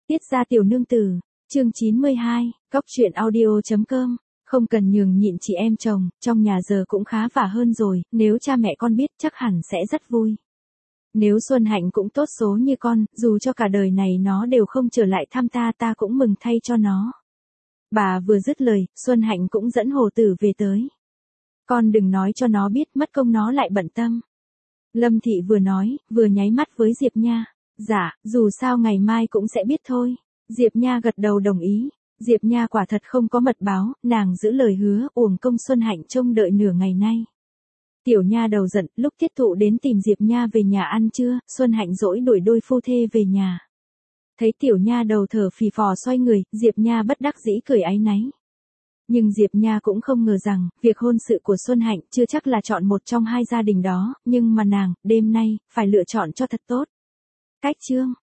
Tiết Gia Tiểu Nương Tử, chương 92, Cóc truyện audio.com. Không cần nhường nhịn chị em chồng, trong nhà giờ cũng khá vả hơn rồi, nếu cha mẹ con biết chắc hẳn sẽ rất vui. Nếu Xuân Hạnh cũng tốt số như con, dù cho cả đời này nó đều không trở lại thăm ta, ta cũng mừng thay cho nó. Bà vừa dứt lời, Xuân Hạnh cũng dẫn Hồ Tử về tới. Con đừng nói cho nó biết, mất công nó lại bận tâm. Lâm Thị vừa nói, vừa nháy mắt với Diệp Nha. Dạ, dù sao ngày mai cũng sẽ biết thôi. Diệp Nha gật đầu đồng ý. Diệp Nha quả thật không có mật báo, nàng giữ lời hứa, uổng công Xuân Hạnh trông đợi nửa ngày nay. Tiểu Nha đầu giận, lúc Tiết Thụ đến tìm Diệp Nha về nhà ăn trưa, Xuân Hạnh dỗi đuổi đôi phu thê về nhà. Thấy Tiểu Nha đầu thở phì phò xoay người, Diệp Nha bất đắc dĩ cười áy náy. Nhưng Diệp Nha cũng không ngờ rằng, việc hôn sự của Xuân Hạnh chưa chắc là chọn một trong hai gia đình đó, nhưng mà nàng, đêm nay, phải lựa chọn cho thật tốt. Cách chương.